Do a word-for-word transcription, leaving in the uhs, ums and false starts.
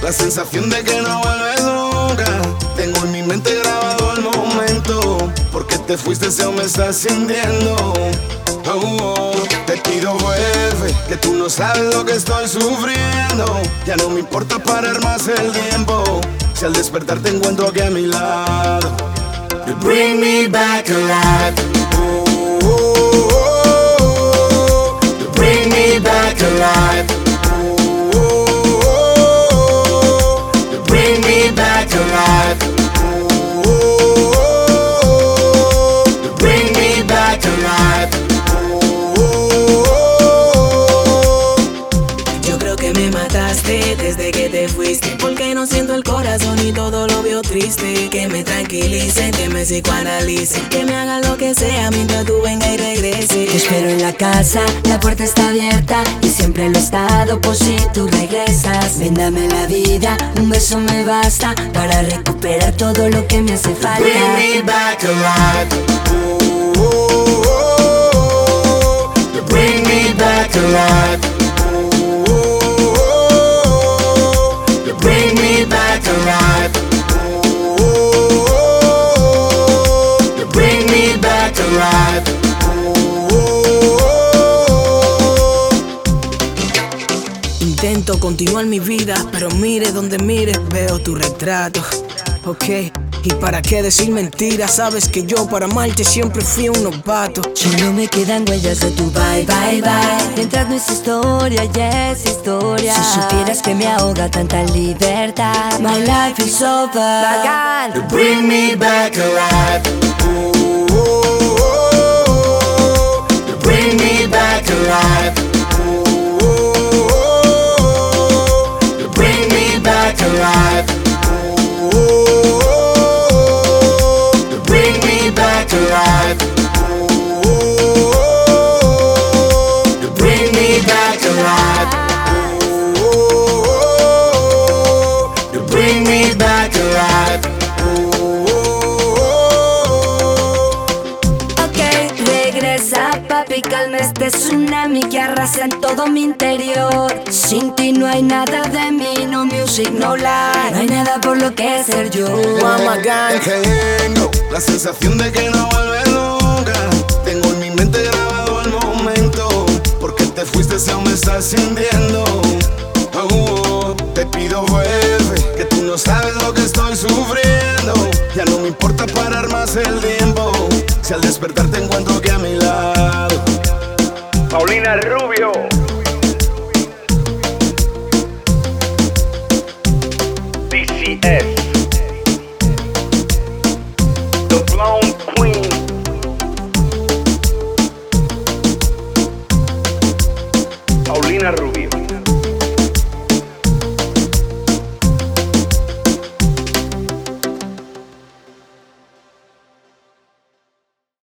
la sensación de que no vuelves nunca. Tengo en mi mente grabado el momento, porque te fuiste si aún me estás sintiendo. Oh, oh, te pido vuelve, que tú no sabes lo que estoy sufriendo. Ya no me importa parar más el tiempo, si al despertar te encuentro aquí a mi lado. You bring me back alive. Oh, oh, oh, oh. You bring me back alive. Oh, oh, oh, oh. You bring me back alive. Oh, oh, oh, oh. You bring me back alive. Yo creo que me mataste desde que te fuiste, porque no siento el corazón y todo lo veo triste. Que me tranquilicen, que me psicoanalicen, que me hagan lo que sea mientras tú vengas y regreses. Te espero en la casa, la puerta está abierta y siempre lo he estado por si tú regresas. Ven, dame la vida, un beso me basta para recuperar todo lo que me hace falta. Bring me back alive. Oh, oh, oh, oh. You bring me back alive. Oh, oh, oh, oh. You bring me back alive. Oh, oh, oh, oh. You bring me back alive. Oh, oh, oh, oh. Intento continuar mi vida, pero mire donde mire, veo tu retrato. Ok, y para qué decir mentiras, sabes que yo para amarte siempre fui un novato. Solo me quedan huellas de tu bye, bye, bye. Mientras no es historia, ya es historia. Si supieras que me ahoga tanta libertad. My life is over. Bacán. You bring me back alive. Oh, oh, oh, oh. You bring me back alive. Oh, oh, oh, oh. You bring me back alive. Oh, oh, oh, oh. You bring me back alive. Oh, oh, oh, oh. You bring me back alive. Oh, oh, oh, oh. You bring me back alive. Ok, regresa papi, calma este tsunami que arrasa en todo mi interior. Sin ti no hay nada de mí, no music, no life. No hay nada por lo que ser yo. Es que tengo la sensación de que no vuelves nunca. Tengo en mi mente grabado el momento, porque te fuiste si aún me estás sintiendo. Oh, oh, te pido vuelve, que tú no sabes lo que estoy sufriendo. Ya no me importa parar más el tiempo, si al despertar te encuentro aquí a mi lado. Paulina Rubio. D C S